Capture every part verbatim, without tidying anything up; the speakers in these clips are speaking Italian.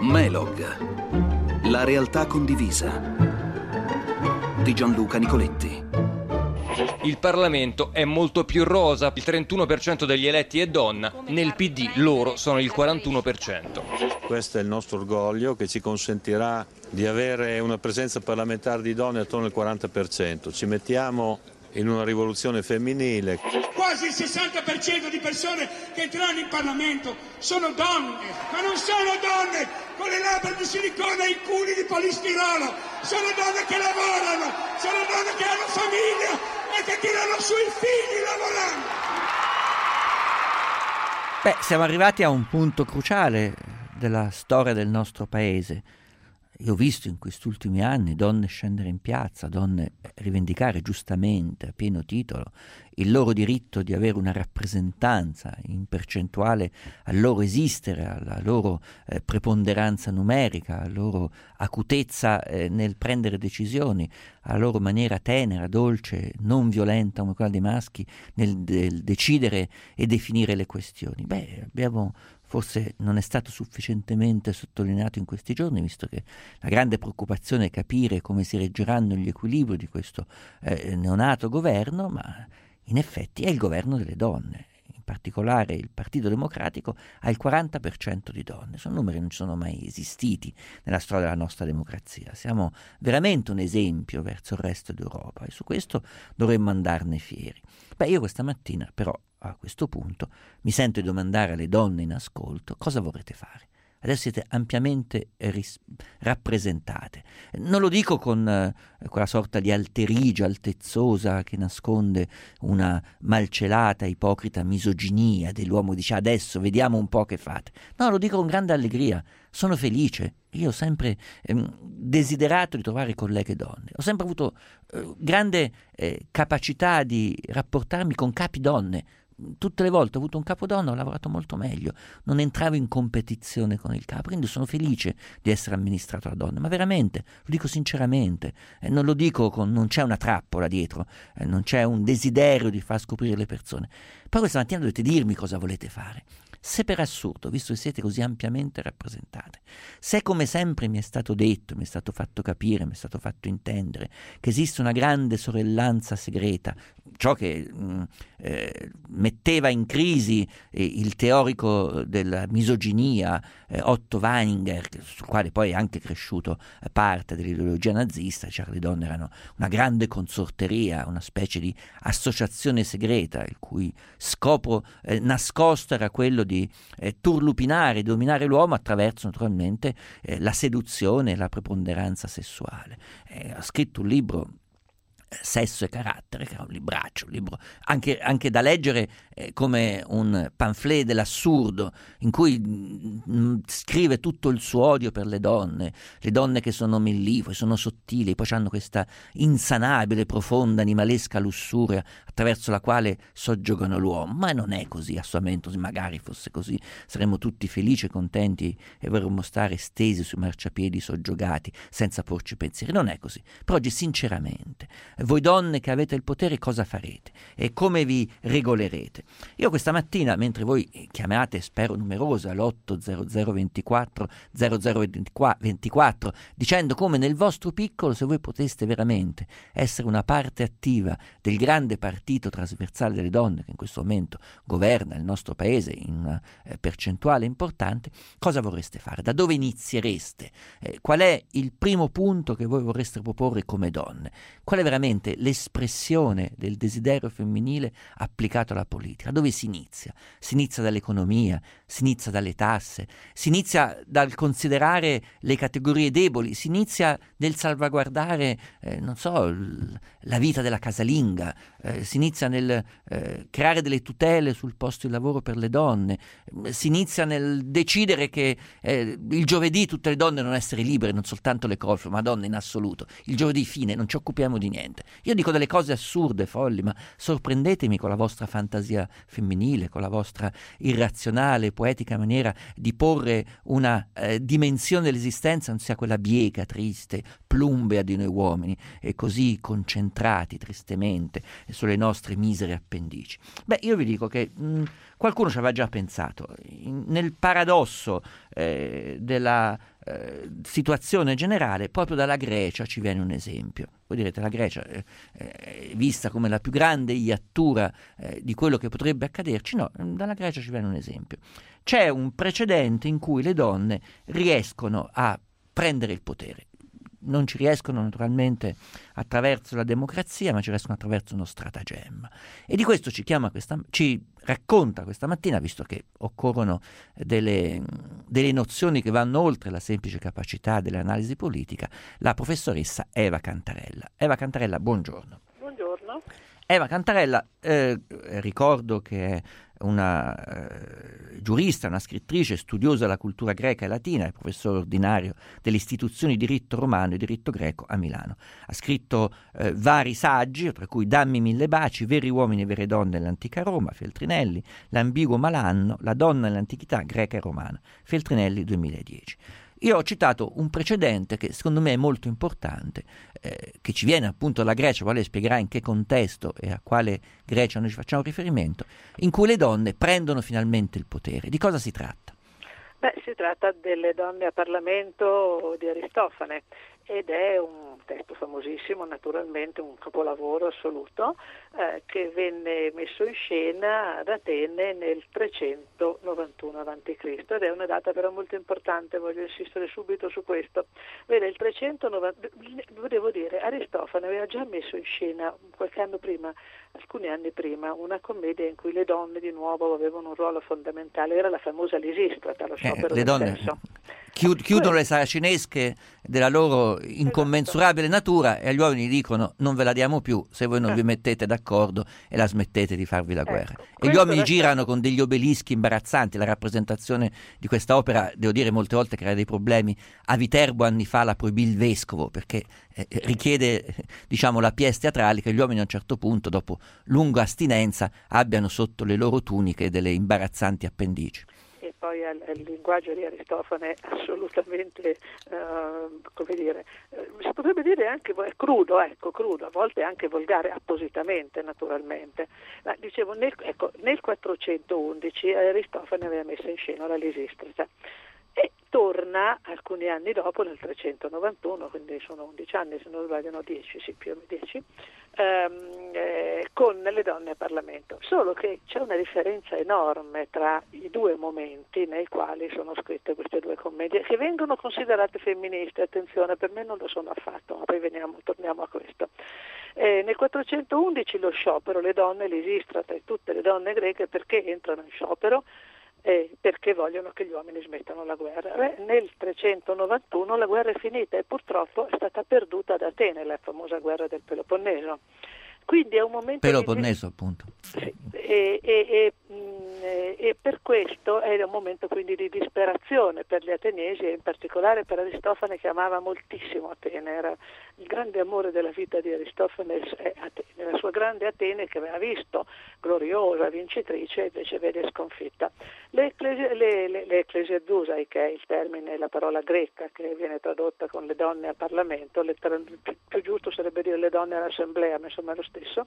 Melog, la realtà condivisa, di Gianluca Nicoletti. Il Parlamento è molto più rosa, il trentuno per cento degli eletti è donna, nel P D loro sono il quarantuno per cento. Questo è il nostro orgoglio che ci consentirà di avere una presenza parlamentare di donne attorno al quaranta per cento. Ci mettiamo in una rivoluzione femminile. Quasi il sessanta per cento di persone che entreranno in Parlamento sono donne, ma non sono donne con le labbra di silicone e i culi di polistirolo, sono donne che lavorano, sono donne che hanno famiglia e che tirano su i figli lavorando. Beh, siamo arrivati a un punto cruciale della storia del nostro paese. Io ho visto in questi ultimi anni donne scendere in piazza, donne rivendicare giustamente, a pieno titolo, il loro diritto di avere una rappresentanza in percentuale al loro esistere, alla loro eh, preponderanza numerica, alla loro acutezza eh, nel prendere decisioni, alla loro maniera tenera, dolce, non violenta come quella dei maschi nel, nel decidere e definire le questioni. Beh, abbiamo... Forse non è stato sufficientemente sottolineato in questi giorni, visto che la grande preoccupazione è capire come si reggeranno gli equilibri di questo eh, neonato governo, ma in effetti è il governo delle donne. In particolare il Partito Democratico ha il quaranta per cento di donne. Sono numeri che non ci sono mai esistiti nella storia della nostra democrazia. Siamo veramente un esempio verso il resto d'Europa e su questo dovremmo andarne fieri. Beh, io questa mattina però a questo punto mi sento di domandare alle donne in ascolto cosa vorrete fare. Adesso siete ampiamente ris- rappresentate. Non lo dico con eh, quella sorta di alterigia altezzosa che nasconde una malcelata, ipocrita misoginia dell'uomo che dice adesso vediamo un po' che fate. No, lo dico con grande allegria. Sono felice. Io ho sempre ehm, desiderato di trovare colleghe donne. Ho sempre avuto eh, grande eh, capacità di rapportarmi con capi donne. Tutte le volte ho avuto un capodonna, ho lavorato molto meglio, non entravo in competizione con il capo, quindi sono felice di essere amministrato da donne, ma veramente, lo dico sinceramente, eh, non lo dico con, non c'è una trappola dietro, eh, non c'è un desiderio di far scoprire le persone. Poi questa mattina dovete dirmi cosa volete fare. Se per assurdo, visto che siete così ampiamente rappresentate, se come sempre mi è stato detto, mi è stato fatto capire, mi è stato fatto intendere che esiste una grande sorellanza segreta, ciò che mh, eh, metteva in crisi eh, il teorico della misoginia eh, Otto Weininger, sul quale poi è anche cresciuto eh, parte dell'ideologia nazista, cioè le donne erano una grande consorteria, una specie di associazione segreta, il cui scopo eh, nascosto era quello di eh, turlupinare, dominare l'uomo attraverso naturalmente eh, la seduzione e la preponderanza sessuale. Eh, ha scritto un libro, Sesso e carattere, che è un libraccio, un libro anche, anche da leggere eh, come un pamphlet dell'assurdo, in cui mh, scrive tutto il suo odio per le donne, le donne che sono mellifone, sono sottili, poi hanno questa insanabile, profonda, animalesca lussuria attraverso la quale soggiogano l'uomo. Ma non è così, assolutamente. Magari fosse così, saremmo tutti felici e contenti e vorremmo stare stesi sui marciapiedi soggiogati senza porci pensieri. Non è così. Per oggi, sinceramente, voi donne che avete il potere, cosa farete e come vi regolerete? Io questa mattina, mentre voi chiamate, spero numerose, all'otto zero zero ventiquattro zero zero ventiquattro, dicendo come nel vostro piccolo, se voi poteste veramente essere una parte attiva del grande partito trasversale delle donne che in questo momento governa il nostro paese in una eh, percentuale importante, cosa vorreste fare? Da dove iniziereste? Eh, qual è il primo punto che voi vorreste proporre come donne? Qual è veramente l'espressione del desiderio femminile applicato alla politica? Dove si inizia? Si inizia dall'economia, si inizia dalle tasse, si inizia dal considerare le categorie deboli, si inizia nel salvaguardare, eh, non so, l- la vita della casalinga, eh, si inizia nel eh, creare delle tutele sul posto di lavoro per le donne, eh, si inizia nel decidere che eh, il giovedì tutte le donne devono essere libere, non soltanto le colfe, ma donne in assoluto. Il giovedì fine, non ci occupiamo di niente. Io dico delle cose assurde, folli, ma sorprendetemi con la vostra fantasia femminile, con la vostra irrazionale, poetica maniera di porre una eh, dimensione dell'esistenza non sia quella bieca, triste, plumbea di noi uomini e così concentrati tristemente sulle nostre misere appendici. Beh, io vi dico che mh, qualcuno ci aveva già pensato. In, nel paradosso eh, della eh, situazione generale, proprio dalla Grecia ci viene un esempio. Voi direte, la Grecia è, è vista come la più grande iattura eh, di quello che potrebbe accaderci? No, dalla Grecia ci viene un esempio. C'è un precedente in cui le donne riescono a prendere il potere. Non ci riescono naturalmente attraverso la democrazia, ma ci riescono attraverso uno stratagemma. E di questo ci chiama questa, ci racconta questa mattina, visto che occorrono delle, delle nozioni che vanno oltre la semplice capacità dell'analisi politica, la professoressa Eva Cantarella. Eva Cantarella, buongiorno. Buongiorno. Eva Cantarella, eh, ricordo che è una eh, giurista, una scrittrice, studiosa della cultura greca e latina, è professore ordinario delle istituzioni di diritto romano e diritto greco a Milano. Ha scritto eh, vari saggi, tra cui Dammi mille baci, Veri uomini e vere donne nell'antica Roma, Feltrinelli, L'ambiguo malanno, La donna nell'antichità greca e romana, Feltrinelli duemiladieci. Io ho citato un precedente che secondo me è molto importante, eh, che ci viene appunto dalla Grecia, poi lei spiegherà in che contesto e a quale Grecia noi ci facciamo riferimento, in cui le donne prendono finalmente il potere. Di cosa si tratta? Beh, si tratta delle donne a Parlamento di Aristofane ed è un testo famosissimo, naturalmente un capolavoro assoluto, eh, che venne messo in scena ad Atene nel trecentonovantuno avanti Cristo ed è una data però molto importante, voglio insistere subito su questo. Vede, il trecentonovanta, devo dire, Aristofane aveva già messo in scena qualche anno prima, alcuni anni prima, una commedia in cui le donne di nuovo avevano un ruolo fondamentale, era la famosa Lisistrata, lo sciopero eh, le del donne sesso. Chiud- chiudono le saracinesche della loro incommensurabile natura e agli uomini dicono non ve la diamo più se voi non vi mettete d'accordo e la smettete di farvi la guerra. Ecco, e gli uomini girano con degli obelischi imbarazzanti. La rappresentazione di questa opera, devo dire, molte volte crea dei problemi. A Viterbo anni fa la proibì il vescovo perché eh, richiede, diciamo, la pièce teatrale che gli uomini a un certo punto, dopo lunga astinenza, abbiano sotto le loro tuniche delle imbarazzanti appendici. E poi al, al linguaggio di Aristofane assolutamente, uh, come dire, uh, si potrebbe dire anche crudo, ecco, crudo, a volte anche volgare, appositamente naturalmente. Ma dicevo, nel, ecco, nel quattrocentoundici Aristofane aveva messo in scena la Lisistrata e torna alcuni anni dopo, nel trecentonovantuno, quindi sono undici anni, se non sbaglio, no, dieci, sì, più o meno dieci, ehm, eh, con le donne a Parlamento. Solo che c'è una differenza enorme tra i due momenti nei quali sono scritte queste due commedie, che vengono considerate femministe, attenzione, per me non lo sono affatto, ma poi veniamo, torniamo a questo. Eh, nel quattrocentoundici lo sciopero, le donne, l'Isistrata e tutte le donne greche, perché entrano in sciopero? Eh, perché vogliono che gli uomini smettano la guerra. Beh, nel trecentonovantuno la guerra è finita e purtroppo è stata perduta ad Atene, la famosa guerra del Peloponneso. Quindi è un momento Peloponneso, di... appunto. Sì, e, e, e, e per questo è un momento quindi di disperazione per gli ateniesi e in particolare per Aristofane, che amava moltissimo Atene. Era il grande amore della vita di Aristofane è Atene, la sua grande Atene che aveva visto gloriosa, vincitrice, invece vede sconfitta. L'ecclesiazusa, che è il termine, la parola greca che viene tradotta con le donne al Parlamento, letter- più giusto sarebbe dire le donne all'assemblea, ma insomma è lo stesso.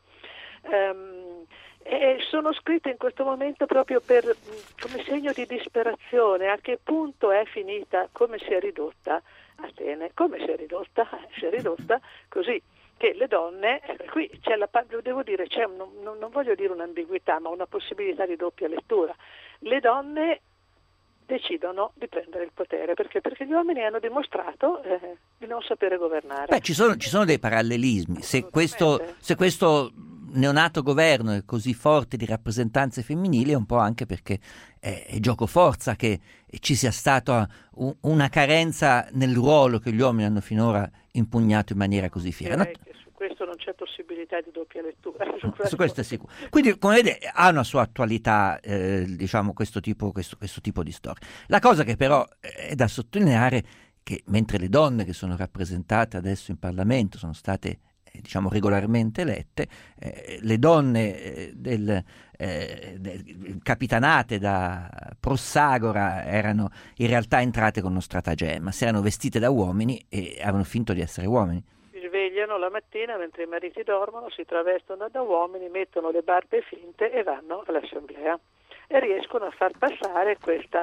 Um, e sono scritte in questo momento proprio per, come segno di disperazione, a che punto è finita, come si è ridotta Atene, come si è ridotta, si è ridotta così che le donne, ecco, qui c'è la, devo dire, c'è un, non, non voglio dire un'ambiguità, ma una possibilità di doppia lettura. Le donne decidono di prendere il potere perché perché gli uomini hanno dimostrato eh, di non sapere governare. Beh, ci sono, ci sono dei parallelismi. Se questo, se questo neonato governo è così forte di rappresentanze femminili è un po' anche perché è, è gioco forza che ci sia stata un, una carenza nel ruolo che gli uomini hanno finora impugnato in maniera così fiera. Direi che su questo non c'è possibilità di doppia lettura. Su questo, su questo è sicuro. Quindi, come vede, ha una sua attualità, eh, diciamo, questo tipo, questo, questo tipo di storia. La cosa che però è da sottolineare che mentre le donne che sono rappresentate adesso in Parlamento sono state diciamo regolarmente elette, eh, le donne eh, del, eh, del, capitanate da Prossagora erano in realtà entrate con uno stratagemma, si erano vestite da uomini e avevano finto di essere uomini. Si svegliano la mattina mentre i mariti dormono, si travestono da uomini, mettono le barbe finte e vanno all'assemblea e riescono a far passare questa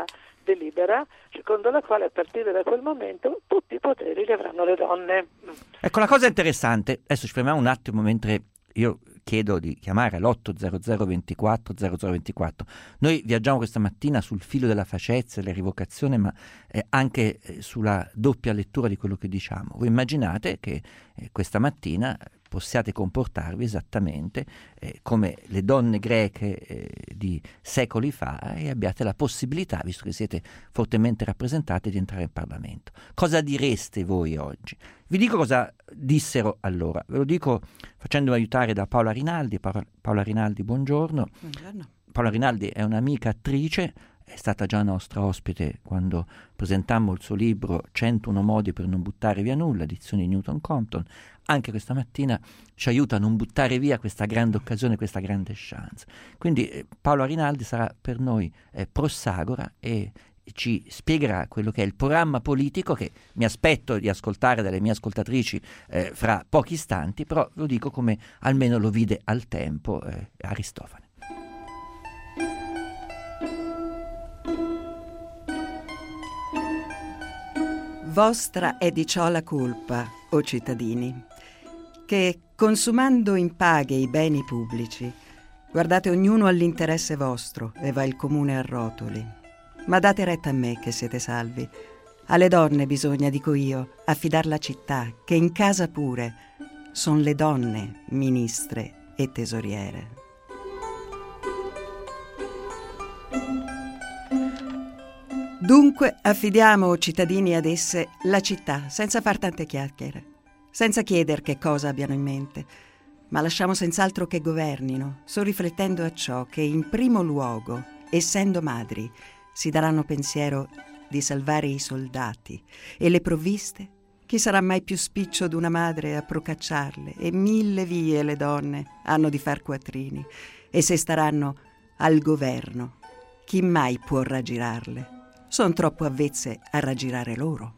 delibera secondo la quale a partire da quel momento tutti i poteri li avranno le donne. Ecco, la cosa interessante, adesso ci fermiamo un attimo mentre io chiedo di chiamare all'otto zero zero ventiquattro zero zero ventiquattro. Noi viaggiamo questa mattina sul filo della facezza e della rivocazione, ma eh, anche eh, sulla doppia lettura di quello che diciamo. Voi immaginate che eh, questa mattina possiate comportarvi esattamente eh, come le donne greche eh, di secoli fa e abbiate la possibilità, visto che siete fortemente rappresentate, di entrare in Parlamento. Cosa direste voi oggi? Vi dico cosa dissero allora, ve lo dico facendomi aiutare da Paola Rinaldi. Paola, Paola Rinaldi, buongiorno. Buongiorno. Paola Rinaldi è un'amica attrice, è stata già nostra ospite quando presentammo il suo libro centouno modi per non buttare via nulla, edizioni Newton Compton. Anche questa mattina ci aiuta a non buttare via questa grande occasione, questa grande chance. Quindi eh, Paola Rinaldi sarà per noi eh, prossagora e ci spiegherà quello che è il programma politico che mi aspetto di ascoltare dalle mie ascoltatrici eh, fra pochi istanti, però lo dico come almeno lo vide al tempo eh, Aristofane. Vostra è di ciò la colpa, o cittadini, che consumando in paghe i beni pubblici, guardate ognuno all'interesse vostro e va il comune a rotoli. Ma date retta a me che siete salvi. Alle donne bisogna, dico io, affidar la città, che in casa pure son le donne ministre e tesoriere. Dunque affidiamo, cittadini, ad esse la città, senza far tante chiacchiere, senza chieder che cosa abbiano in mente, ma lasciamo senz'altro che governino, sorriflettendo a ciò che in primo luogo, essendo madri, si daranno pensiero di salvare i soldati e le provviste. Chi sarà mai più spiccio d'una madre a procacciarle? E mille vie le donne hanno di far quattrini. E se staranno al governo, chi mai può raggirarle? Son troppo avvezze a raggirare loro.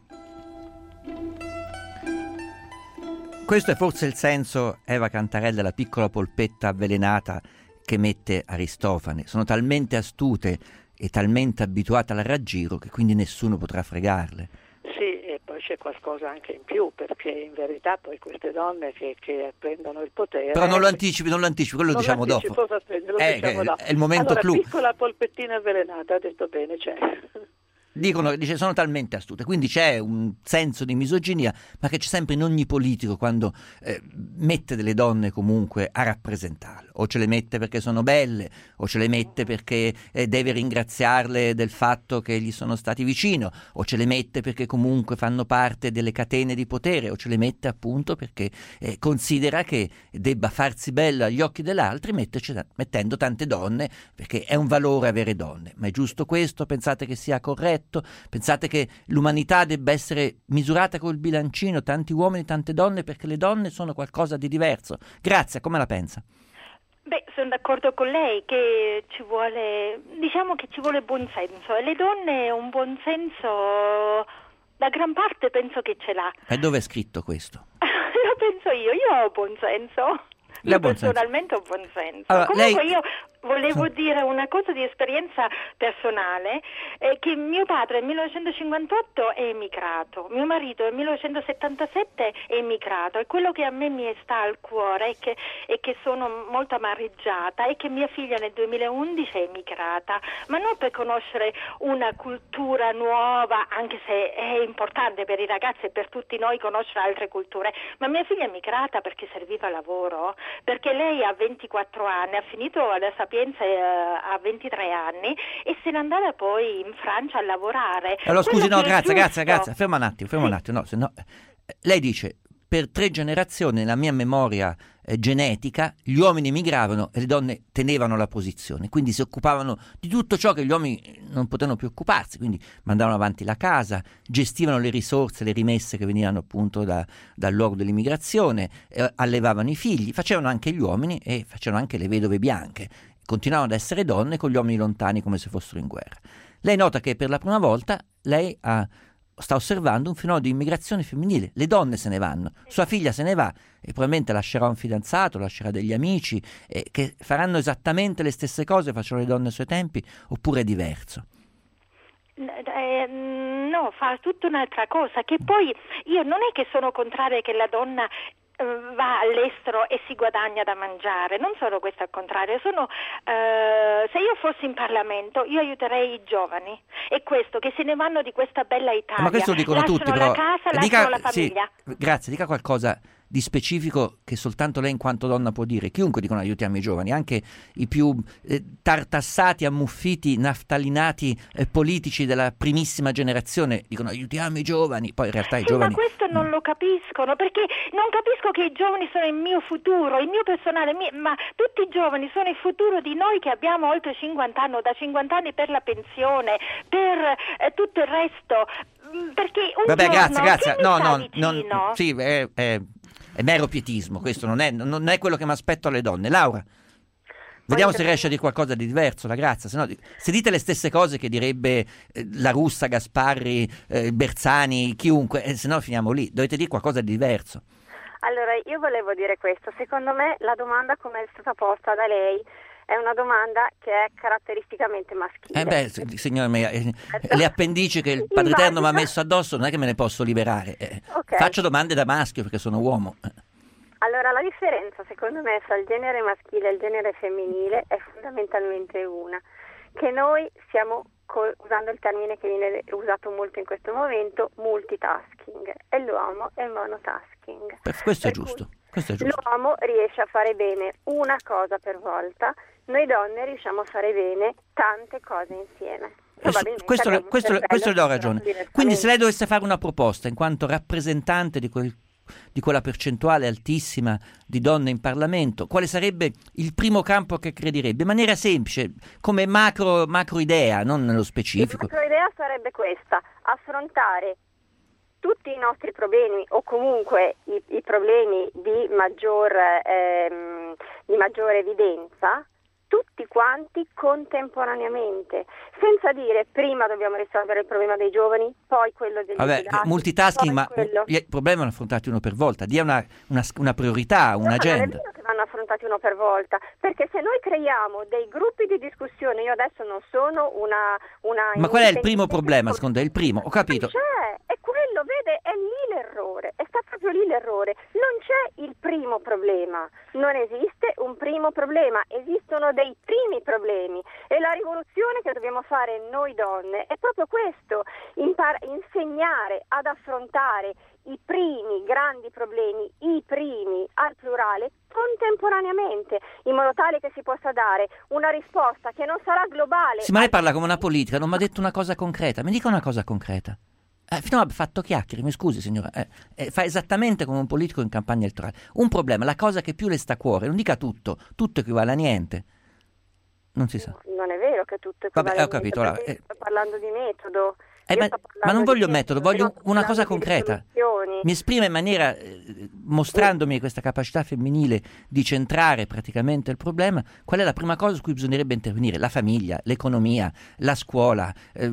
Questo è forse il senso, Eva Cantarella, della piccola polpetta avvelenata che mette Aristofane. Sono talmente astute e talmente abituate al raggiro che quindi nessuno potrà fregarle. Sì, e poi c'è qualcosa anche in più, perché in verità poi queste donne che, che prendono il potere... Però non lo anticipi, non lo anticipi, quello lo non diciamo dopo. Aspetta, lo eh, diciamo è, dopo. È il momento allora, clou. Piccola polpettina avvelenata, ha detto bene, c'è. Dicono, dice, sono talmente astute, quindi c'è un senso di misoginia, ma che c'è sempre in ogni politico quando eh, mette delle donne comunque a rappresentarlo, o ce le mette perché sono belle, o ce le mette perché eh, deve ringraziarle del fatto che gli sono stati vicino, o ce le mette perché comunque fanno parte delle catene di potere, o ce le mette appunto perché eh, considera che debba farsi bella agli occhi dell'altri mettendo tante donne, perché è un valore avere donne. Ma è giusto questo? Pensate che sia corretto? Pensate che l'umanità debba essere misurata col bilancino, tanti uomini, tante donne, perché le donne sono qualcosa di diverso? Grazia, come la pensa? Beh, sono d'accordo con lei che ci vuole, diciamo che ci vuole buon senso, e le donne un buon senso, da gran parte penso che ce l'ha. E dove è scritto questo? Lo penso io, io ho buon senso. Io buon personalmente senso. ho buon senso. Allora, Comunque lei... io volevo dire una cosa di esperienza personale, eh, che mio padre nel millenovecentocinquantotto è emigrato, mio marito nel millenovecentosettantasette è emigrato, e quello che a me mi sta al cuore è che, è che sono molto amareggiata è che mia figlia nel duemilaundici è emigrata, ma non per conoscere una cultura nuova, anche se è importante per i ragazzi e per tutti noi conoscere altre culture, ma mia figlia è emigrata perché serviva lavoro, perché lei ha ventiquattro anni, ha finito la Sapienza a ventitré anni e se n'è andata poi in Francia a lavorare. Allora scusi, Quello no, grazie, grazie, giusto... grazie, ferma un attimo, ferma un attimo, no, se no, lei dice, per tre generazioni nella mia memoria eh, genetica gli uomini emigravano e le donne tenevano la posizione, quindi si occupavano di tutto ciò che gli uomini non potevano più occuparsi, quindi mandavano avanti la casa, gestivano le risorse, le rimesse che venivano appunto da, dal luogo dell'immigrazione, eh, allevavano i figli, facevano anche gli uomini e facevano anche le vedove bianche, continuavano ad essere donne con gli uomini lontani come se fossero in guerra. Lei nota che per la prima volta lei ha, sta osservando un fenomeno di immigrazione femminile. Le donne se ne vanno, sua figlia se ne va e probabilmente lascerà un fidanzato, lascerà degli amici eh, che faranno esattamente le stesse cose che facevano le donne ai suoi tempi, oppure è diverso? eh, no, fa tutta un'altra cosa, che poi io non è che sono contraria che la donna va all'estero e si guadagna da mangiare, non sono questo al contrario, sono eh, se io fossi in Parlamento io aiuterei i giovani, e questo che se ne vanno di questa bella Italia, ma questo lo dicono lasciano tutti, però la casa, dica, lasciano la famiglia. Sì, grazie, dica qualcosa di specifico che soltanto lei in quanto donna può dire. Chiunque dicono aiutiamo i giovani, anche i più eh, tartassati, ammuffiti, naftalinati eh, politici della primissima generazione dicono aiutiamo i giovani, poi in realtà sì, i giovani... ma questo non lo capiscono, perché non capisco che i giovani sono il mio futuro, il mio personale, mio, ma tutti i giovani sono il futuro di noi che abbiamo oltre cinquanta anni, da cinquanta anni per la pensione, per eh, tutto il resto, perché un Vabbè, giorno, grazie, grazie. chi No, mi sta no, vicino? non, sì, è, è, è mero pietismo, questo non è, non è quello che mi aspetto alle donne. Laura, vediamo se riesce a dire qualcosa di diverso, la Grazia, se no, se dite le stesse cose che direbbe eh, la Russa, Gasparri, eh, Bersani, chiunque, eh, se no finiamo lì, dovete dire qualcosa di diverso. Allora, io volevo dire questo, secondo me la domanda come è stata posta da lei è una domanda che è caratteristicamente maschile. Eh beh, signora mia, eh, le appendici che il Padre Eterno mi ha messo addosso non è che me ne posso liberare, eh, okay. Faccio domande da maschio perché sono uomo. Allora, la differenza secondo me fra il genere maschile e il genere femminile è fondamentalmente una, che noi stiamo, usando il termine che viene usato molto in questo momento, multitasking, e l'uomo è monotasking. Per questo, è giusto, questo è giusto. L'uomo riesce a fare bene una cosa per volta, noi donne riusciamo a fare bene tante cose insieme. Questo, questo, questo le do ragione. Quindi se lei dovesse fare una proposta in quanto rappresentante di quel di quella percentuale altissima di donne in Parlamento, quale sarebbe il primo campo che crederebbe? In maniera semplice, come macro, macro idea, non nello specifico. La macro idea sarebbe questa: affrontare tutti i nostri problemi, o comunque i, i problemi di maggior, ehm, di maggiore evidenza, tutti quanti contemporaneamente, senza dire prima dobbiamo risolvere il problema dei giovani, poi quello degli Vabbè, immigrati, multitasking, ma quello... i problemi vanno affrontati uno per volta, dia una, una, una priorità, un'agenda. No, non è vero che vanno affrontati uno per volta, perché se noi creiamo dei gruppi di discussione, io adesso non sono una... una ma qual è il primo problema, secondo lei? Il primo, ho capito. Non c'è, è quello, vede, è lì l'errore, è stato proprio lì l'errore, non c'è il primo problema, non esiste un primo problema, esistono dei dei primi problemi, e la rivoluzione che dobbiamo fare noi donne è proprio questo: impar- insegnare ad affrontare i primi grandi problemi, i primi al plurale, contemporaneamente, in modo tale che si possa dare una risposta che non sarà globale. Sì, ma lei parla come una politica, non mi ha detto una cosa concreta, mi dica una cosa concreta. Eh, finora ha fatto chiacchiere, mi scusi signora, eh, eh, fa esattamente come un politico in campagna elettorale. Un problema, la cosa che più le sta a cuore, non dica tutto, tutto equivale a niente. Non si sa. Non è vero che tutto equivale. Vabbè, ho capito. Allora, eh, sto parlando di metodo. Eh, ma, ma non voglio metodo, voglio una cosa concreta. Soluzioni. Mi esprime in maniera, eh, mostrandomi questa capacità femminile di centrare praticamente il problema. Qual è la prima cosa su cui bisognerebbe intervenire? La famiglia, l'economia, la scuola, eh,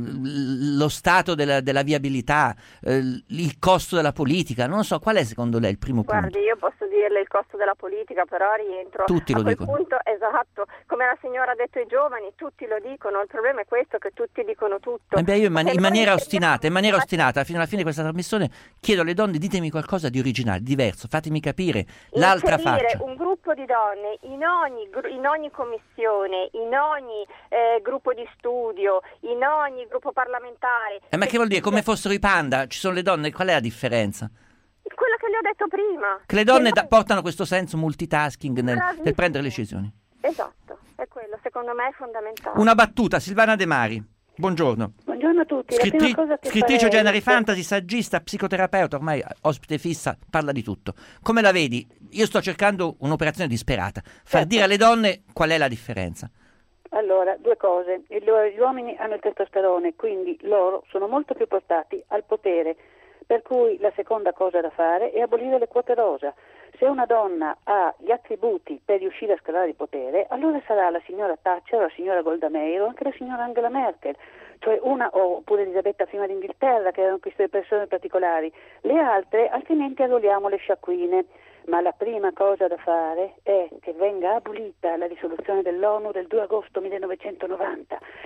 lo stato della, della viabilità, eh, il costo della politica. Non so, qual è secondo lei il primo Guardi, punto? io posso dirle il costo della politica, però rientro tutti a lo quel dicono. punto, esatto, come la signora ha detto ai giovani, tutti lo dicono, il problema è questo, che tutti dicono tutto. Eh beh, io in, man- in maniera noi ostinata, in maniera ostinata, fino alla fine di questa trasmissione chiedo alle donne: ditemi qualcosa di originale, diverso, fatemi capire l'altra inserire faccia. un gruppo di donne in ogni, in ogni commissione, in ogni eh, gruppo di studio, in ogni gruppo parlamentare. Eh, ma che vuol dire? Come fossero i panda? Ci sono le donne, qual è la differenza? Quello che le ho detto prima. Che le donne che da- portano questo senso multitasking nel, nel prendere le decisioni. Esatto, è quello, secondo me è fondamentale. Una battuta, Silvana De Mari. Buongiorno. Buongiorno a tutti. La Scrittri- prima cosa che scrittrice farei... genere fantasy, saggista, psicoterapeuta, ormai ospite fissa, parla di tutto. Come la vedi? Io sto cercando un'operazione disperata. Far certo. dire alle donne qual è la differenza. Allora, due cose. Gli uomini hanno il testosterone, quindi loro sono molto più portati al potere. Per cui la seconda cosa da fare è abolire le quote rosa. Se una donna ha gli attributi per riuscire a scalare il potere, allora sarà la signora Thatcher, la signora Golda Meir o anche la signora Angela Merkel, cioè una, oppure Elisabetta prima d'Inghilterra, che erano queste persone particolari. Le altre, altrimenti arruoliamo le sciacquine. Ma la prima cosa da fare è che venga abolita la risoluzione dell'ONU del due agosto millenovecentonovanta, e se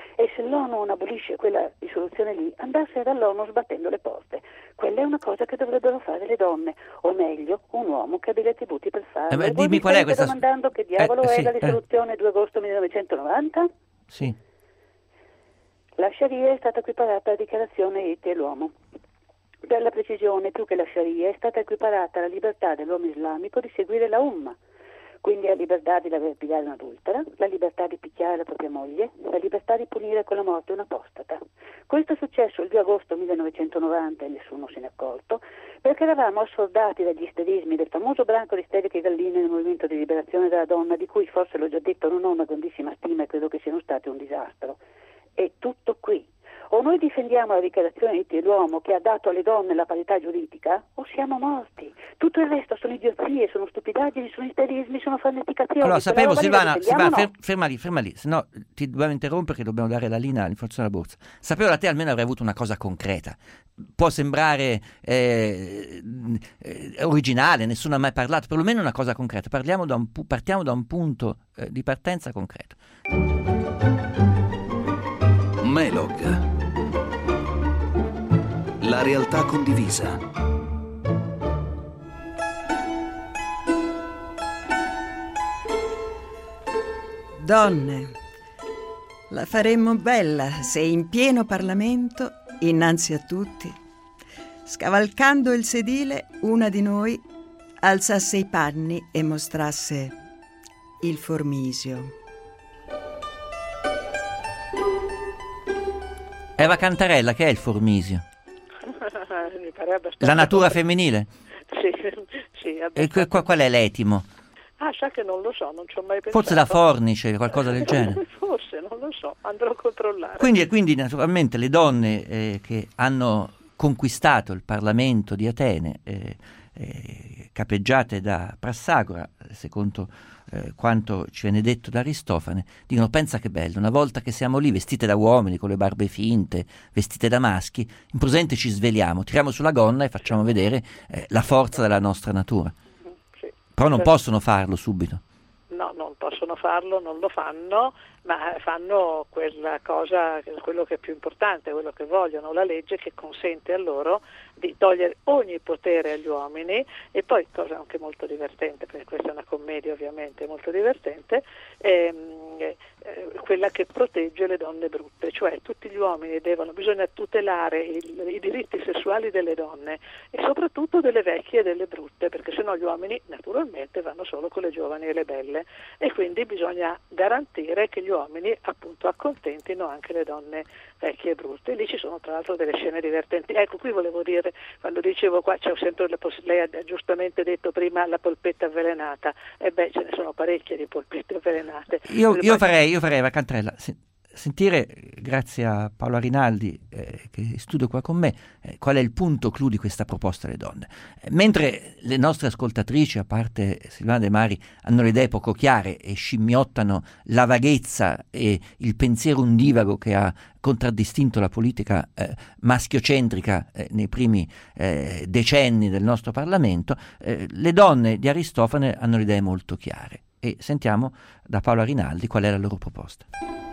se l'ONU non abolisce quella risoluzione lì, andarsene dall'ONU sbattendo le porte. Quella è una cosa che dovrebbero fare le donne, o meglio, un uomo che abbia gli attributi per farlo. Eh, e voi dimmi mi qual è state questa... domandando che diavolo eh, è sì, la risoluzione eh. due agosto millenovecentonovanta? Sì. La Sharia è stata equiparata alla dichiarazione dei diritti dell'uomo. Per la precisione, più che la Sharia, è stata equiparata alla libertà dell'uomo islamico di seguire la Umma, quindi la libertà di pigliare un'adultera, la libertà di picchiare la propria moglie, la libertà di punire con la morte un'apostata. Questo è successo il due agosto millenovecentonovanta e nessuno se ne è accorto, perché eravamo assordati dagli isterismi del famoso branco di isteriche galline nel movimento di liberazione della donna, di cui, forse l'ho già detto, non ho una grandissima stima e credo che siano stati un disastro. È tutto qui. O noi difendiamo la dichiarazione dei diritti dell'uomo che ha dato alle donne la parità giuridica, o siamo morti. Tutto il resto sono idiozie, sono stupidaggini, sono isterismi, sono farneticazioni. Allora, sapevo, Silvana, Silvana no? fer- ferma lì, ferma lì, se no ti dobbiamo interrompere che dobbiamo dare la linea all'informazione della borsa. Sapevo da te almeno avrei avuto una cosa concreta. Può sembrare eh, eh, originale, nessuno ha mai parlato, perlomeno una cosa concreta. Parliamo da un pu- partiamo da un punto eh, di partenza concreto. Melog. La realtà condivisa. Donne, la faremmo bella se in pieno Parlamento, innanzi a tutti, scavalcando il sedile, una di noi alzasse i panni e mostrasse il formisio. Eva Cantarella, che è il formisio? Mi pare abbastanza... La natura femminile? Sì, sì. E qu- qual è l'etimo? Ah, sa che non lo so, non ci ho mai pensato. Forse la fornice, qualcosa del genere. Forse, non lo so, andrò a controllare. Quindi, quindi naturalmente le donne eh, che hanno conquistato il Parlamento di Atene, eh, eh, capeggiate da Prassagora, secondo eh, quanto ci viene detto da Aristofane, dicono: pensa che bello, una volta che siamo lì vestite da uomini, con le barbe finte, vestite da maschi, improvvisamente ci sveliamo, tiriamo sulla gonna e facciamo vedere eh, la forza della nostra natura. Sì. Però non Sì. possono farlo subito. No, non possono farlo, non lo fanno, ma fanno quella cosa, quello che è più importante, quello che vogliono, la legge che consente a loro di togliere ogni potere agli uomini. E poi, cosa anche molto divertente, perché questa è una commedia ovviamente molto divertente, ehm, eh, quella che protegge le donne brutte, cioè tutti gli uomini devono, bisogna tutelare il, i diritti sessuali delle donne e soprattutto delle vecchie e delle brutte, perché sennò gli uomini naturalmente vanno solo con le giovani e le belle, e quindi bisogna garantire che gli uomini appunto accontentino anche le donne vecchie e brutte. E lì ci sono tra l'altro delle scene divertenti. Ecco, qui volevo dire, quando dicevo qua, c'è sempre la poss- lei ha giustamente detto prima la polpetta avvelenata, e beh, ce ne sono parecchie di polpette avvelenate. Io, io farei, io farei, Eva Cantarella, se, sentire, grazie a Paola Rinaldi eh, che studia qua con me, eh, qual è il punto clou di questa proposta alle donne. Eh, mentre le nostre ascoltatrici, a parte Silvana De Mari, hanno le idee poco chiare e scimmiottano la vaghezza e il pensiero ondivago che ha contraddistinto la politica eh, maschiocentrica eh, nei primi eh, decenni del nostro Parlamento, eh, le donne di Aristofane hanno le idee molto chiare. E sentiamo da Paola Rinaldi qual è la loro proposta.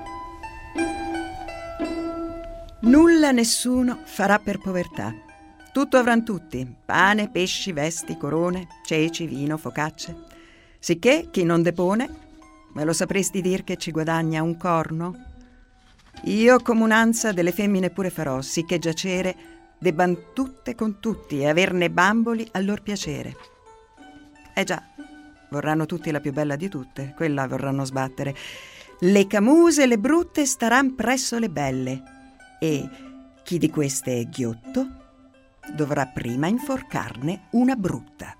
Nulla nessuno farà per povertà. Tutto avran tutti: pane, pesci, vesti, corone, ceci, vino, focacce. Sicché chi non depone, me lo sapresti dir che ci guadagna un corno? Io comunanza delle femmine pure farò, sicché giacere debban tutte con tutti e averne bamboli al lor piacere. Eh già, vorranno tutti la più bella di tutte, quella vorranno sbattere. Le camuse e le brutte staran presso le belle, e chi di queste è ghiotto dovrà prima inforcarne una brutta.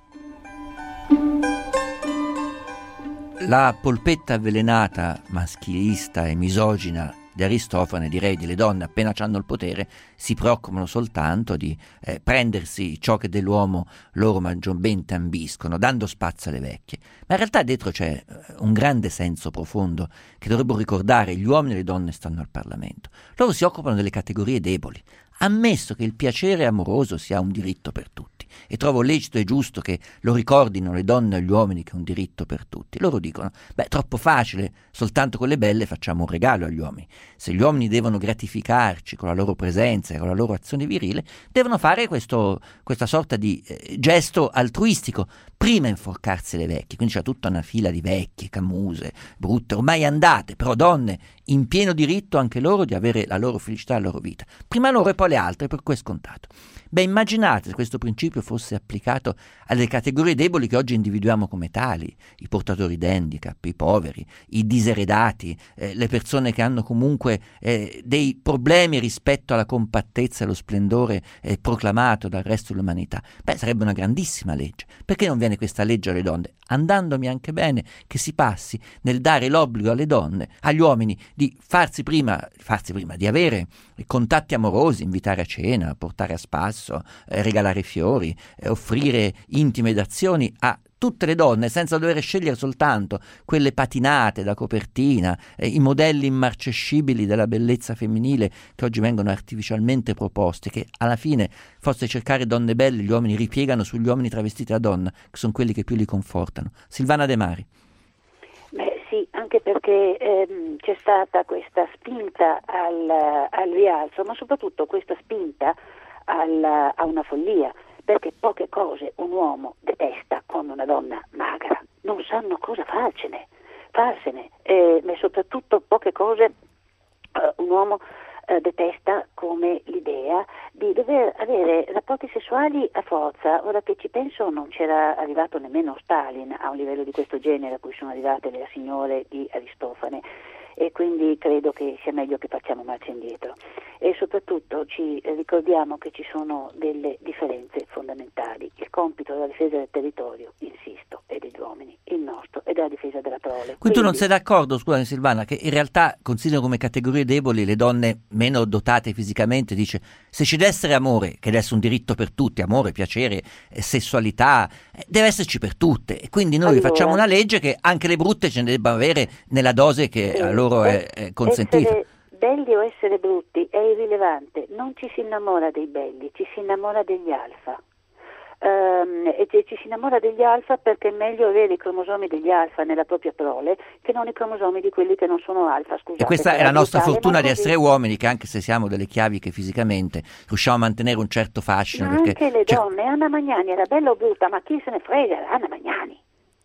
La polpetta avvelenata, maschilista e misogina di Aristofane, direi di le donne appena hanno il potere si preoccupano soltanto di eh, prendersi ciò che dell'uomo loro maggiormente ambiscono, dando spazio alle vecchie. Ma in realtà dietro c'è un grande senso profondo che dovrebbero ricordare: gli uomini e le donne stanno al Parlamento, loro si occupano delle categorie deboli, ammesso che il piacere amoroso sia un diritto per tutti, e trovo lecito e giusto che lo ricordino le donne e gli uomini che è un diritto per tutti. Loro dicono, beh, troppo facile, soltanto con le belle facciamo un regalo agli uomini. Se gli uomini devono gratificarci con la loro presenza e con la loro azione virile, devono fare questo, questa sorta di eh, gesto altruistico, prima inforcarsi le vecchie. Quindi c'è tutta una fila di vecchie, camuse, brutte, ormai andate, però donne in pieno diritto anche loro di avere la loro felicità, la loro vita. Prima loro e poi le altre, per cui è scontato. Beh, immaginate se questo principio fosse applicato alle categorie deboli che oggi individuiamo come tali, i portatori d'handicap, i poveri, i diseredati, eh, le persone che hanno comunque eh, dei problemi rispetto alla compattezza e allo splendore eh, proclamato dal resto dell'umanità. Beh, sarebbe una grandissima legge. Perché non viene questa legge alle donne? Andandomi anche bene che si passi nel dare l'obbligo alle donne, agli uomini, di farsi prima, farsi prima di avere contatti amorosi, invitare a cena, portare a spasso, eh, regalare fiori, eh, offrire intime d'azioni a tutte le donne, senza dover scegliere soltanto quelle patinate da copertina, eh, i modelli immarcescibili della bellezza femminile che oggi vengono artificialmente proposti, che alla fine, forse cercare donne belle, gli uomini ripiegano sugli uomini travestiti da donna, che sono quelli che più li confortano. Silvana De Mari. Beh sì, anche perché ehm, c'è stata questa spinta al, al rialzo, ma soprattutto questa spinta al, a una follia, perché poche cose un uomo detesta come una donna magra, non sanno cosa farcene, farsene, eh, ma soprattutto poche cose eh, un uomo eh, detesta come l'idea di dover avere rapporti sessuali a forza. Ora che ci penso, non c'era arrivato nemmeno Stalin a un livello di questo genere a cui sono arrivate le signore di Aristofane, e quindi credo che sia meglio che facciamo marcia indietro. E soprattutto ci ricordiamo che ci sono delle differenze fondamentali. Il compito della difesa del territorio, insisto, è degli uomini, il nostro è della difesa della prole. Quindi, Quindi tu non sei d'accordo, scusami Silvana, che in realtà considero come categorie deboli le donne meno dotate fisicamente? Dice, se ci deve essere amore, che deve essere un diritto per tutti, amore, piacere, eh, sessualità, eh, deve esserci per tutte, e quindi noi allora, facciamo una legge che anche le brutte ce ne debbano avere nella dose che sì, a loro è, è consentita. Essere belli o essere brutti è irrilevante, non ci si innamora dei belli, ci si innamora degli alfa. Um, e ci si innamora degli alfa perché è meglio avere i cromosomi degli alfa nella propria prole che non i cromosomi di quelli che non sono alfa. Scusate, e questa è la nostra brutale, fortuna di così. essere uomini, che anche se siamo delle chiaviche fisicamente riusciamo a mantenere un certo fascino. Ma perché anche le cioè... donne, Anna Magnani era bella o brutta, ma chi se ne frega, Anna Magnani.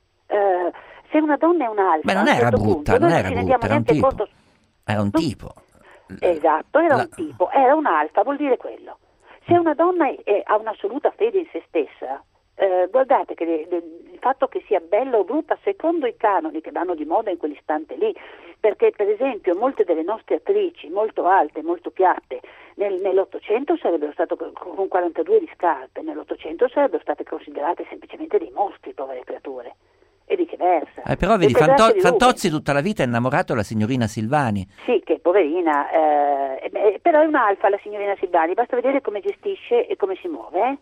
Uh, se una donna è un'alfa, Beh, non era certo brutta, punto, non noi era ci brutta, era un tipo. Conto... Era un no. tipo. Esatto, era La... un tipo, era un'alfa, vuol dire quello. Se una donna è, ha un'assoluta fede in se stessa, eh, guardate che le, le, il fatto che sia bella o brutta secondo i canoni che vanno di moda in quell'istante lì, perché per esempio molte delle nostre attrici molto alte, molto piatte, nel, nell'Ottocento sarebbero state con quarantadue di scarpe, nell'Ottocento sarebbero state considerate semplicemente dei mostri, povere creature. E viceversa. Eh, però vedi, Fanto- Fantozzi tutta la vita è innamorato della signorina Silvani. Sì, che poverina, eh, eh, però è un'alfa la signorina Silvani, basta vedere come gestisce e come si muove.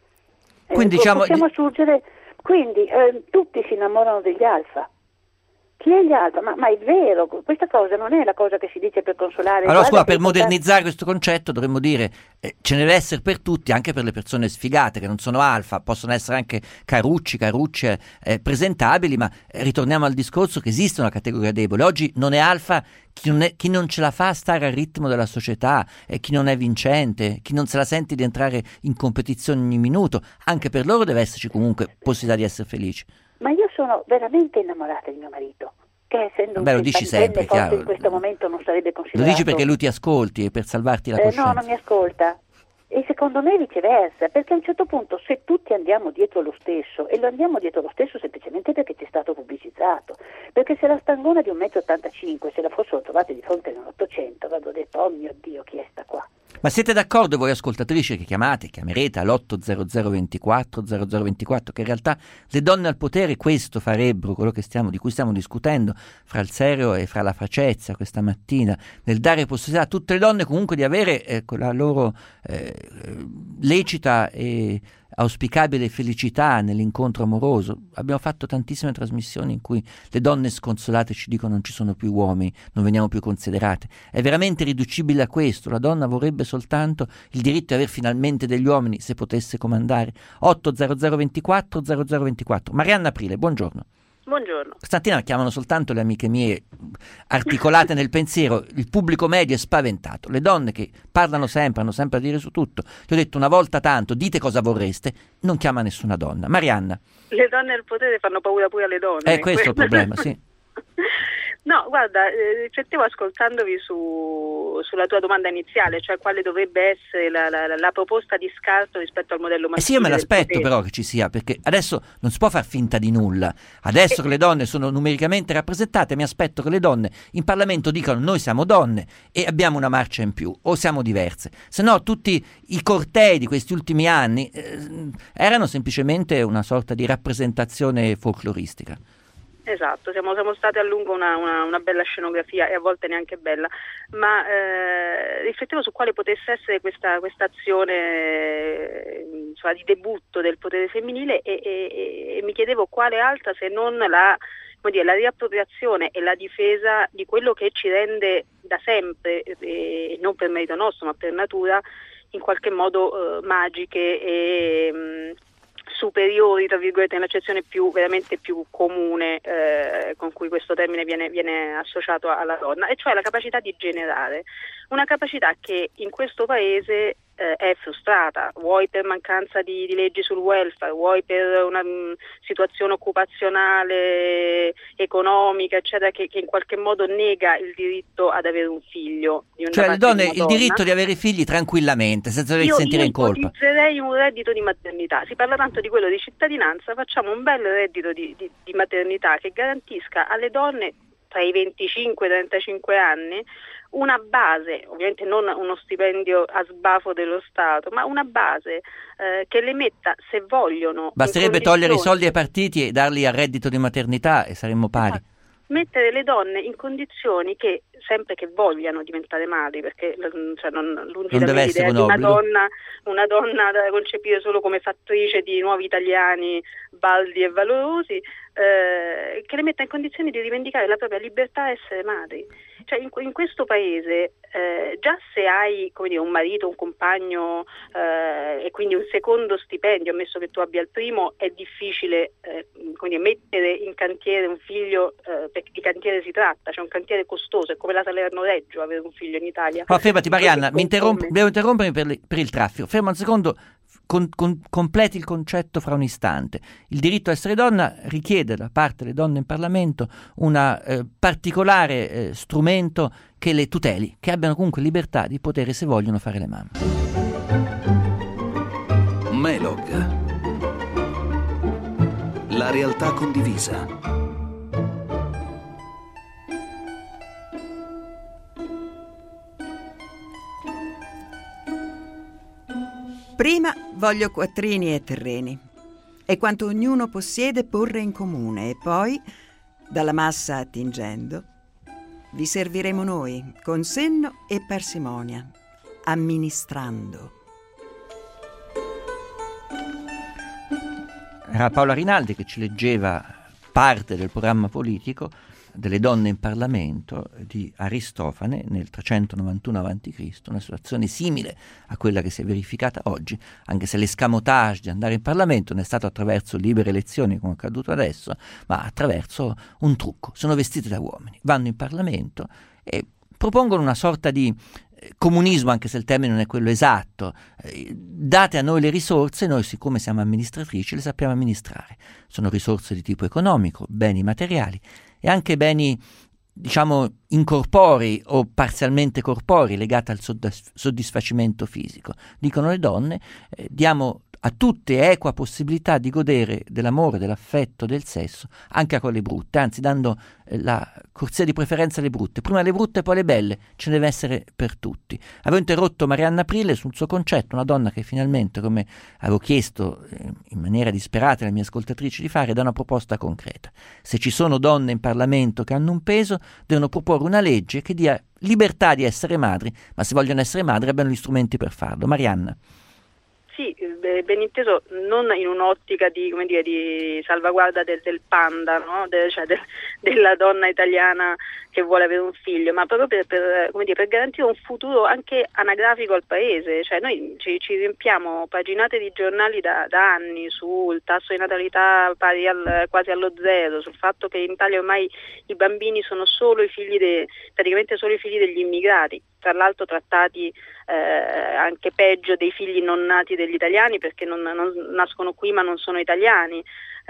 Eh? Quindi, eh, diciamo, possiamo assurgere, quindi eh, tutti si innamorano degli alfa. Chi è gli alfa? Ma, ma è vero, questa cosa non è la cosa che si dice per consolare. Allora scusa, per importante... modernizzare questo concetto dovremmo dire eh, ce ne deve essere per tutti, anche per le persone sfigate che non sono alfa, possono essere anche carucci, carucce eh, presentabili, ma eh, ritorniamo al discorso che esiste una categoria debole. Oggi non è alfa chi non, è, chi non ce la fa a stare al ritmo della società, eh, chi non è vincente, chi non se la sente di entrare in competizione ogni minuto. Anche per loro deve esserci comunque possibilità di essere felici. Ma io sono veramente innamorata di mio marito, che essendo Beh, lo un dici sempre, chiaro. in questo momento non sarebbe considerato. Lo dici perché lui ti ascolti e per salvarti la coscienza. Eh, no, non mi ascolta. E secondo me viceversa, perché a un certo punto se tutti andiamo dietro lo stesso, e lo andiamo dietro lo stesso semplicemente perché ci è stato pubblicizzato, perché se la stangona di un metro e ottantacinque se la fossero trovate di fronte nell'Ottocento avrò detto, oh mio Dio, chi è sta qua? Ma siete d'accordo voi ascoltatrici che chiamate, chiamerete all'otto zero zero ventiquattro zero zero ventiquattro, che in realtà le donne al potere questo farebbero, quello che stiamo, di cui stiamo discutendo fra il serio e fra la facezia questa mattina, nel dare possibilità a tutte le donne comunque di avere eh, la loro eh, lecita e auspicabile felicità nell'incontro amoroso. Abbiamo fatto tantissime trasmissioni in cui le donne sconsolate ci dicono non ci sono più uomini, non veniamo più considerate. È veramente riducibile a questo. La donna vorrebbe soltanto il diritto di avere finalmente degli uomini se potesse comandare. otto zero zero ventiquattro zero zero ventiquattro. Marianna Aprile, buongiorno. Buongiorno. Stamattina chiamano soltanto le amiche mie articolate nel pensiero, il pubblico medio è spaventato, le donne che parlano sempre, hanno sempre a dire su tutto. Ti ho detto una volta tanto, dite cosa vorreste, non chiama nessuna donna. Marianna. Le donne al potere fanno paura pure alle donne. È questo il problema, sì. No, guarda, eh, riflettevo ascoltandovi su, sulla tua domanda iniziale, cioè quale dovrebbe essere la, la, la proposta di scarto rispetto al modello maschile. Eh sì, io me l'aspetto però che ci sia, perché adesso non si può far finta di nulla. Adesso eh. che le donne sono numericamente rappresentate, mi aspetto che le donne in Parlamento dicano noi siamo donne e abbiamo una marcia in più, o siamo diverse. Se no tutti i cortei di questi ultimi anni eh, erano semplicemente una sorta di rappresentazione folcloristica. Esatto, siamo, siamo state a lungo una, una, una bella scenografia e a volte neanche bella, ma eh, riflettevo su quale potesse essere questa azione eh, insomma, di debutto del potere femminile e, e, e mi chiedevo quale altra se non la, come dire, la riappropriazione e la difesa di quello che ci rende da sempre, e non per merito nostro ma per natura, in qualche modo eh, magiche e mh, superiori, tra virgolette, nell'accezione più veramente più comune eh, con cui questo termine viene, viene associato alla donna, e cioè la capacità di generare, una capacità che in questo paese eh, è frustrata, vuoi per mancanza di, di leggi sul welfare, vuoi per una mh, situazione occupazionale, economica, eccetera, che, che in qualche modo nega il diritto ad avere un figlio. Di una cioè le donne il donna. diritto di avere figli tranquillamente, senza doversi sentire io in colpa. Io ipotizzerei un reddito di maternità, si parla tanto di quello di cittadinanza, facciamo un bel reddito di, di, di maternità che garantisca alle donne tra i venticinque e i trentacinque anni una base, ovviamente non uno stipendio a sbafo dello Stato, ma una base eh, che le metta, se vogliono... Basterebbe togliere i soldi ai partiti e darli al reddito di maternità e saremmo pari. Esatto. Mettere le donne in condizioni che, sempre che vogliano diventare madri, perché cioè, non, lungi non da me l'idea un di una obbligo. donna, una donna da concepire solo come fattrice di nuovi italiani baldi e valorosi, eh, che le metta in condizioni di rivendicare la propria libertà a essere madri. Cioè in, in questo paese eh, già se hai, come dire, un marito, un compagno eh, e quindi un secondo stipendio, ammesso che tu abbia il primo, è difficile eh, come dire, mettere in cantiere un figlio, eh, perché di cantiere si tratta, c'è cioè un cantiere costoso, è come la Salerno-Reggio avere un figlio in Italia. Ma fermati Marianna, mi interrompo, devo interrompermi per, le, per il traffico, ferma un secondo. Con, con, completi il concetto fra un istante. Il diritto a essere donna richiede da parte delle donne in Parlamento un eh, particolare eh, strumento che le tuteli, che abbiano comunque libertà di poter, se vogliono, fare le mamme. Melog. La realtà condivisa. Prima voglio quattrini e terreni e quanto ognuno possiede porre in comune e poi, dalla massa attingendo, vi serviremo noi con senno e parsimonia, amministrando. Era Paola Rinaldi che ci leggeva parte del programma politico delle donne in Parlamento di Aristofane nel trecentonovantuno avanti Cristo, una situazione simile a quella che si è verificata oggi, anche se l'escamotage di andare in Parlamento non è stato attraverso libere elezioni come è accaduto adesso, ma attraverso un trucco. Sono vestite da uomini, vanno in Parlamento e propongono una sorta di comunismo, anche se il termine non è quello esatto. Eh, date a noi le risorse, noi siccome siamo amministratrici le sappiamo amministrare. Sono risorse di tipo economico, beni materiali e anche beni, diciamo, incorporei o parzialmente corporei legati al soddisf- soddisfacimento fisico. Dicono le donne, eh, diamo a tutte equa possibilità di godere dell'amore, dell'affetto, del sesso, anche a quelle brutte, anzi dando eh, la corsia di preferenza alle brutte. Prima le brutte, poi le belle, ce ne deve essere per tutti. Avevo interrotto Marianna Aprile sul suo concetto, una donna che finalmente, come avevo chiesto eh, in maniera disperata alle mie ascoltatrici di fare, dà una proposta concreta. Se ci sono donne in Parlamento che hanno un peso, devono proporre una legge che dia libertà di essere madri, ma se vogliono essere madri abbiano gli strumenti per farlo. Marianna. Sì, ben inteso, non in un'ottica di, come dire, di salvaguardia del, del panda, no? de, cioè de, della donna italiana che vuole avere un figlio, ma proprio per, per, come dire, per garantire un futuro anche anagrafico al paese. Cioè noi ci, ci riempiamo paginate di giornali da, da anni sul tasso di natalità pari al, quasi allo zero, sul fatto che in Italia ormai i bambini sono solo i figli de, praticamente solo i figli degli immigrati, tra l'altro trattati eh, anche peggio dei figli non nati degli italiani, perché non, non nascono qui ma non sono italiani.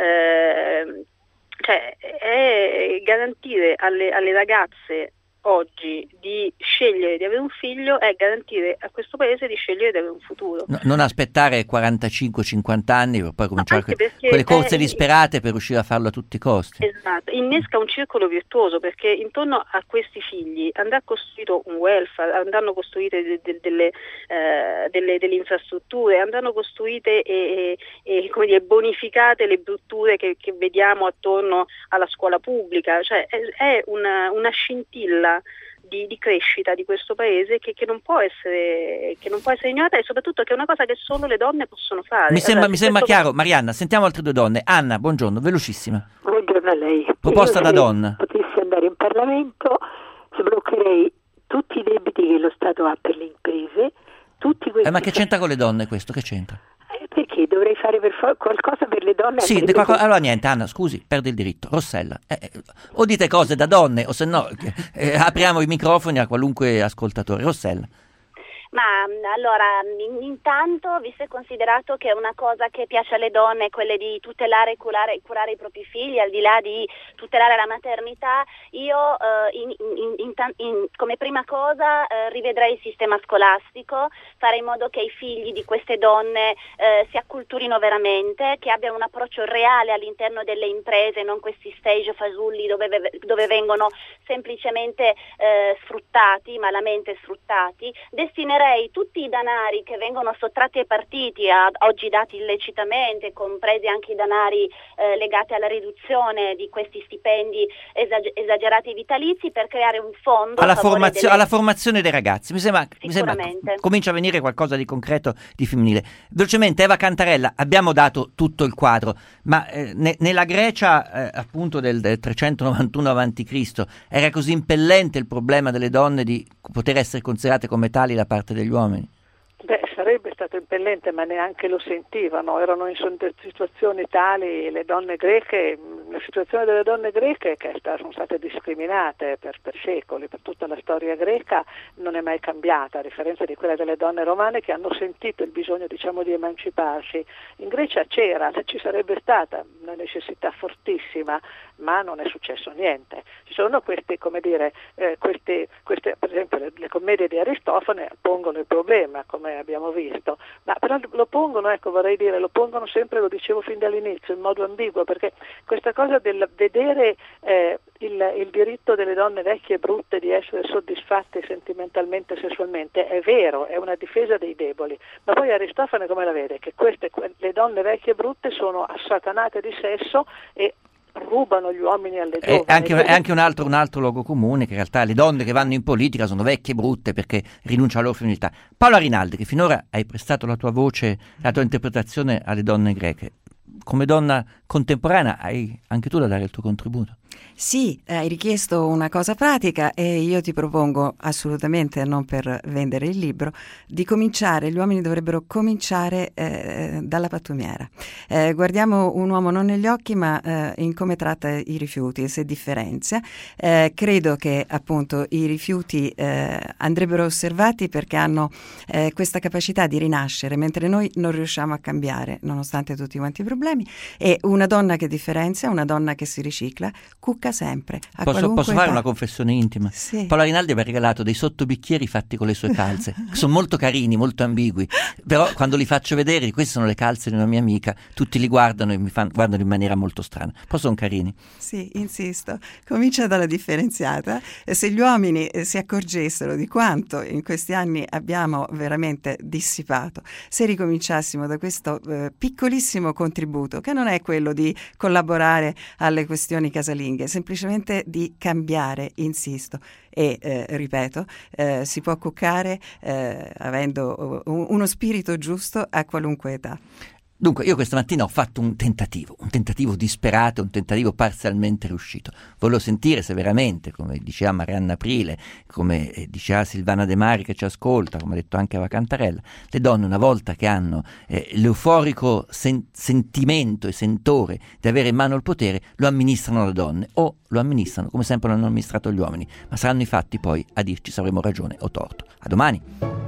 Eh, cioè è garantire alle, alle ragazze oggi di scegliere di avere un figlio, è garantire a questo paese di scegliere di avere un futuro. No, non aspettare quarantacinque cinquanta anni per poi cominciare no, que- quelle corse è, disperate per riuscire a farlo a tutti i costi. Esatto, innesca un circolo virtuoso, perché intorno a questi figli andrà costruito un welfare, andranno costruite de- de- delle, eh, delle, delle infrastrutture, andranno costruite e, e, e come dire, bonificate le brutture che, che vediamo attorno alla scuola pubblica. Cioè è, è una, una scintilla Di, di crescita di questo paese che, che non può essere che non può essere ignorata, e soprattutto che è una cosa che solo le donne possono fare. Mi sembra, allora, mi sembra questo... chiaro. Marianna, sentiamo altre due donne. Anna, buongiorno, velocissima. Buongiorno a lei. Proposta Io, da se donna. Potessi andare in Parlamento, sbloccherei tutti i debiti che lo Stato ha per le imprese, tutti questi... Eh, ma che c'entra con le donne questo? Che c'entra? Perché dovrei fare per fo- qualcosa per le donne? Sì, andrebbe qualco... con- allora niente, Anna, scusi, perde il diritto. Rossella, eh, eh, o dite cose da donne, o se no eh, apriamo i microfoni a qualunque ascoltatore. Rossella. Ma allora, in, intanto, visto e considerato che è una cosa che piace alle donne, quelle di tutelare e curare, curare i propri figli, al di là di tutelare la maternità, io eh, in, in, in, in, come prima cosa eh, rivedrei il sistema scolastico, fare in modo che i figli di queste donne eh, si acculturino veramente, che abbiano un approccio reale all'interno delle imprese, non questi stage fasulli dove, dove vengono semplicemente eh, sfruttati, malamente sfruttati. Destinerei tutti i danari che vengono sottratti ai partiti, a, oggi dati illecitamente, compresi anche i danari eh, legati alla riduzione di questi stipendi esag- esagerati vitalizi, per creare un fondo Alla, a favore formazio- delle... alla formazione dei ragazzi. Mi sembra, mi sembra Sicuramente. comincia a venire qualcosa di concreto, di femminile. Velocemente, Eva Cantarella, abbiamo dato tutto il quadro, ma eh, ne- nella Grecia eh, appunto del, del trecentonovantuno avanti Cristo era così impellente il problema delle donne di poter essere considerate come tali da parte degli uomini? Beh, sarebbe stato impellente, ma neanche lo sentivano, erano in situazioni tali le donne greche, la situazione delle donne greche che sono state discriminate per, per secoli, per tutta la storia greca, non è mai cambiata, a differenza di quella delle donne romane che hanno sentito il bisogno, diciamo, di emanciparsi. In Grecia c'era, ci sarebbe stata una necessità fortissima, ma non è successo niente. Ci sono queste, come dire, eh, queste, queste, per esempio le, le commedie di Aristofane pongono il problema, come abbiamo visto, ma però lo pongono, ecco, vorrei dire, lo pongono sempre, lo dicevo fin dall'inizio, in modo ambiguo, perché questa cosa del vedere eh, il, il diritto delle donne vecchie e brutte di essere soddisfatte sentimentalmente e sessualmente è vero, è una difesa dei deboli, ma poi Aristofane come la vede? Che queste, le donne vecchie e brutte sono assatanate di sesso e rubano gli uomini alle giovani. È anche, è anche un, altro, un altro luogo comune, che in realtà le donne che vanno in politica sono vecchie e brutte perché rinunciano alla loro femminilità. Paola Rinaldi, che finora hai prestato la tua voce, la tua interpretazione alle donne greche, come donna contemporanea hai anche tu da dare il tuo contributo. Sì, hai richiesto una cosa pratica e io ti propongo assolutamente, non per vendere il libro, di cominciare, gli uomini dovrebbero cominciare eh, dalla pattumiera. Eh, guardiamo un uomo non negli occhi ma eh, in come tratta i rifiuti e se differenzia. Eh, credo che appunto i rifiuti eh, andrebbero osservati perché hanno eh, questa capacità di rinascere, mentre noi non riusciamo a cambiare nonostante tutti quanti i problemi, e una donna che differenzia, una donna che si ricicla, cucca sempre. A Posso, posso fare età. una confessione intima? Sì. Paola Rinaldi mi ha regalato dei sottobicchieri fatti con le sue calze, che sono molto carini, molto ambigui, però quando li faccio vedere, queste sono le calze di una mia amica, tutti li guardano e mi fanno, guardano in maniera molto strana, però sono carini. Sì, insisto, comincia dalla differenziata. Se gli uomini si accorgessero di quanto in questi anni abbiamo veramente dissipato, se ricominciassimo da questo eh, piccolissimo contributo, che non è quello di collaborare alle questioni casalinghe, semplicemente di cambiare, insisto. E eh, ripeto, eh, si può cuccare eh, avendo uno spirito giusto a qualunque età. Dunque, io questa mattina ho fatto un tentativo, un tentativo disperato, un tentativo parzialmente riuscito. Volevo sentire se veramente, come diceva Marianna Aprile, come eh, diceva Silvana De Mari che ci ascolta, come ha detto anche Ava Cantarella, le donne una volta che hanno eh, l'euforico sen- sentimento e sentore di avere in mano il potere, lo amministrano le donne o lo amministrano come sempre lo hanno amministrato gli uomini, ma saranno i fatti poi a dirci se avremo ragione o torto. A domani!